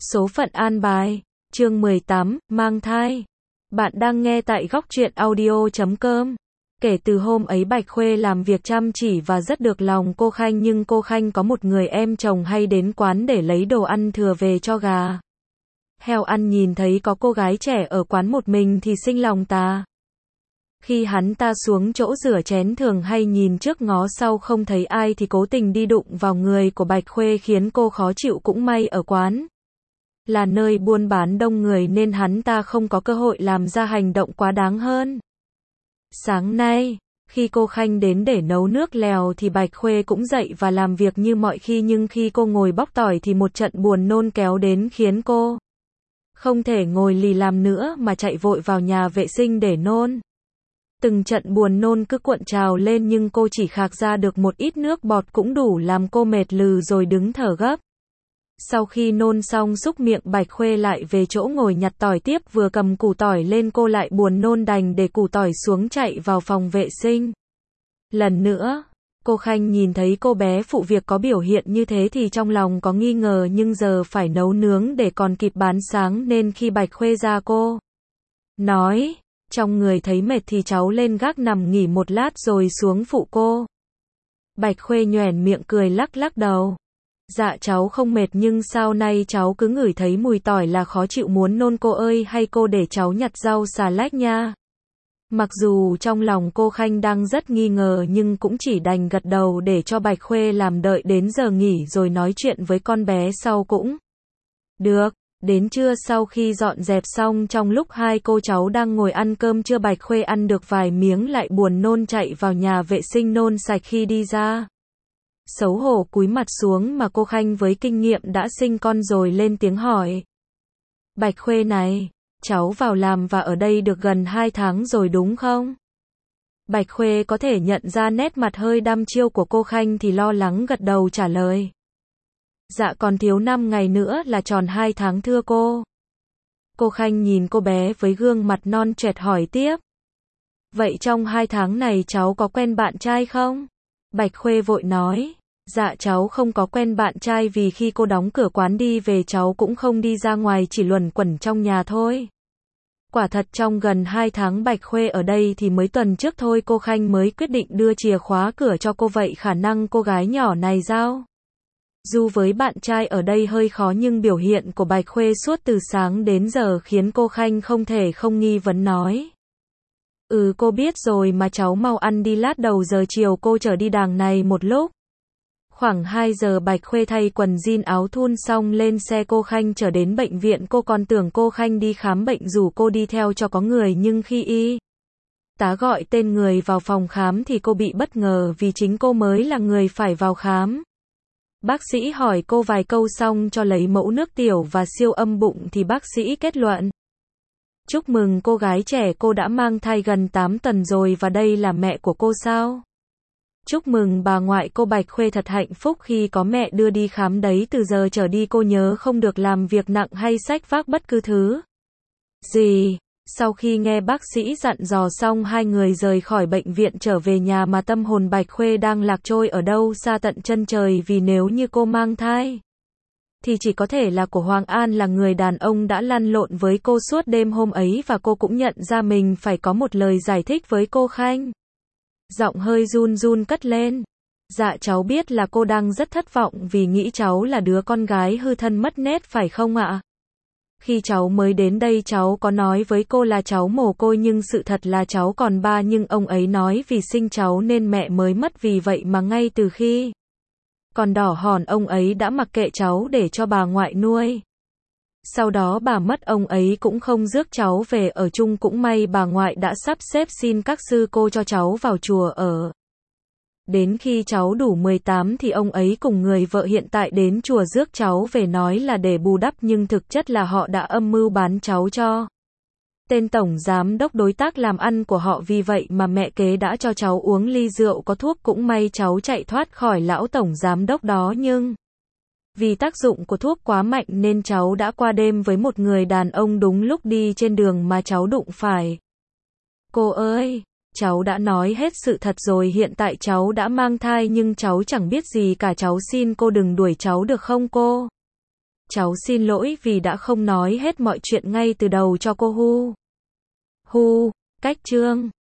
Số phận an bài, chương 18, mang thai. Bạn đang nghe tại góc truyện audio.com. Kể từ hôm ấy Bạch Khuê làm việc chăm chỉ và rất được lòng cô Khanh, nhưng cô Khanh có một người em chồng hay đến quán để lấy đồ ăn thừa về cho gà. Heo ăn nhìn thấy có cô gái trẻ ở quán một mình thì sinh lòng tà. Khi hắn ta xuống chỗ rửa chén thường hay nhìn trước ngó sau không thấy ai thì cố tình đi đụng vào người của Bạch Khuê khiến cô khó chịu. Cũng may ở quán là nơi buôn bán đông người nên hắn ta không có cơ hội làm ra hành động quá đáng hơn. Sáng nay, khi cô Khanh đến để nấu nước lèo thì Bạch Khuê cũng dậy và làm việc như mọi khi, nhưng khi cô ngồi bóc tỏi thì một trận buồn nôn kéo đến khiến cô không thể ngồi lì làm nữa mà chạy vội vào nhà vệ sinh để nôn. Từng trận buồn nôn cứ cuộn trào lên nhưng cô chỉ khạc ra được một ít nước bọt cũng đủ làm cô mệt lừ rồi đứng thở gấp. Sau khi nôn xong súc miệng, Bạch Khuê lại về chỗ ngồi nhặt tỏi tiếp, vừa cầm củ tỏi lên cô lại buồn nôn đành để củ tỏi xuống chạy vào phòng vệ sinh. Lần nữa, cô Khanh nhìn thấy cô bé phụ việc có biểu hiện như thế thì trong lòng có nghi ngờ, nhưng giờ phải nấu nướng để còn kịp bán sáng nên khi Bạch Khuê ra cô nói, trong người thấy mệt thì cháu lên gác nằm nghỉ một lát rồi xuống phụ cô. Bạch Khuê nhoẻn miệng cười lắc lắc đầu. Dạ cháu không mệt, nhưng sao nay cháu cứ ngửi thấy mùi tỏi là khó chịu muốn nôn cô ơi, hay cô để cháu nhặt rau xà lách nha. Mặc dù trong lòng cô Khanh đang rất nghi ngờ nhưng cũng chỉ đành gật đầu để cho Bạch Khuê làm, đợi đến giờ nghỉ rồi nói chuyện với con bé sau cũng được. Đến trưa sau khi dọn dẹp xong, trong lúc hai cô cháu đang ngồi ăn cơm trưa, Bạch Khuê ăn được vài miếng lại buồn nôn chạy vào nhà vệ sinh nôn sạch. Khi đi ra, xấu hổ cúi mặt xuống mà cô Khanh với kinh nghiệm đã sinh con rồi lên tiếng hỏi. Bạch Khuê này, cháu vào làm và ở đây được gần 2 tháng rồi đúng không? Bạch Khuê có thể nhận ra nét mặt hơi đăm chiêu của cô Khanh thì lo lắng gật đầu trả lời. Dạ còn thiếu 5 ngày nữa là tròn 2 tháng thưa cô. Cô Khanh nhìn cô bé với gương mặt non trẻ hỏi tiếp. Vậy trong 2 tháng này cháu có quen bạn trai không? Bạch Khuê vội nói. Dạ cháu không có quen bạn trai, vì khi cô đóng cửa quán đi về cháu cũng không đi ra ngoài, chỉ luẩn quẩn trong nhà thôi. Quả thật trong gần 2 tháng Bạch Khuê ở đây thì mới tuần trước thôi cô Khanh mới quyết định đưa chìa khóa cửa cho cô, vậy khả năng cô gái nhỏ này giao dù với bạn trai ở đây hơi khó, nhưng biểu hiện của Bạch Khuê suốt từ sáng đến giờ khiến cô Khanh không thể không nghi vấn nói. Cô biết rồi mà, cháu mau ăn đi, lát đầu giờ chiều cô chở đi đàng này một lúc. Khoảng 2 giờ Bạch Khuê thay quần jean áo thun xong lên xe cô Khanh chở đến bệnh viện. Cô còn tưởng cô Khanh đi khám bệnh rủ cô đi theo cho có người, nhưng khi y tá gọi tên người vào phòng khám thì cô bị bất ngờ vì chính cô mới là người phải vào khám. Bác sĩ hỏi cô vài câu xong cho lấy mẫu nước tiểu và siêu âm bụng thì bác sĩ kết luận. Chúc mừng cô gái trẻ, cô đã mang thai gần 8 tuần rồi và đây là mẹ của cô sao? Chúc mừng bà ngoại cô. Bạch Khuê thật hạnh phúc khi có mẹ đưa đi khám đấy, từ giờ trở đi cô nhớ không được làm việc nặng hay xách vác bất cứ thứ gì. Sau khi nghe bác sĩ dặn dò xong, hai người rời khỏi bệnh viện trở về nhà mà tâm hồn Bạch Khuê đang lạc trôi ở đâu xa tận chân trời, vì nếu như cô mang thai thì chỉ có thể là của Hoàng An, là người đàn ông đã lăn lộn với cô suốt đêm hôm ấy, và cô cũng nhận ra mình phải có một lời giải thích với cô Khanh. Giọng hơi run run cất lên. Dạ cháu biết là cô đang rất thất vọng vì nghĩ cháu là đứa con gái hư thân mất nết phải không ạ? Khi cháu mới đến đây cháu có nói với cô là cháu mồ côi, nhưng sự thật là cháu còn ba, nhưng ông ấy nói vì sinh cháu nên mẹ mới mất, vì vậy mà ngay từ khi còn đỏ hòn ông ấy đã mặc kệ cháu để cho bà ngoại nuôi. Sau đó bà mất, ông ấy cũng không rước cháu về ở chung, cũng may bà ngoại đã sắp xếp xin các sư cô cho cháu vào chùa ở. Đến khi cháu đủ 18 thì ông ấy cùng người vợ hiện tại đến chùa rước cháu về, nói là để bù đắp, nhưng thực chất là họ đã âm mưu bán cháu cho tên tổng giám đốc đối tác làm ăn của họ, vì vậy mà mẹ kế đã cho cháu uống ly rượu có thuốc. Cũng may cháu chạy thoát khỏi lão tổng giám đốc đó, nhưng vì tác dụng của thuốc quá mạnh nên cháu đã qua đêm với một người đàn ông đúng lúc đi trên đường mà cháu đụng phải. Cô ơi, cháu đã nói hết sự thật rồi, hiện tại cháu đã mang thai nhưng cháu chẳng biết gì cả, cháu xin cô đừng đuổi cháu được không cô? cháu xin lỗi vì đã không nói hết mọi chuyện ngay từ đầu cho cô Hu. Hu, cách chương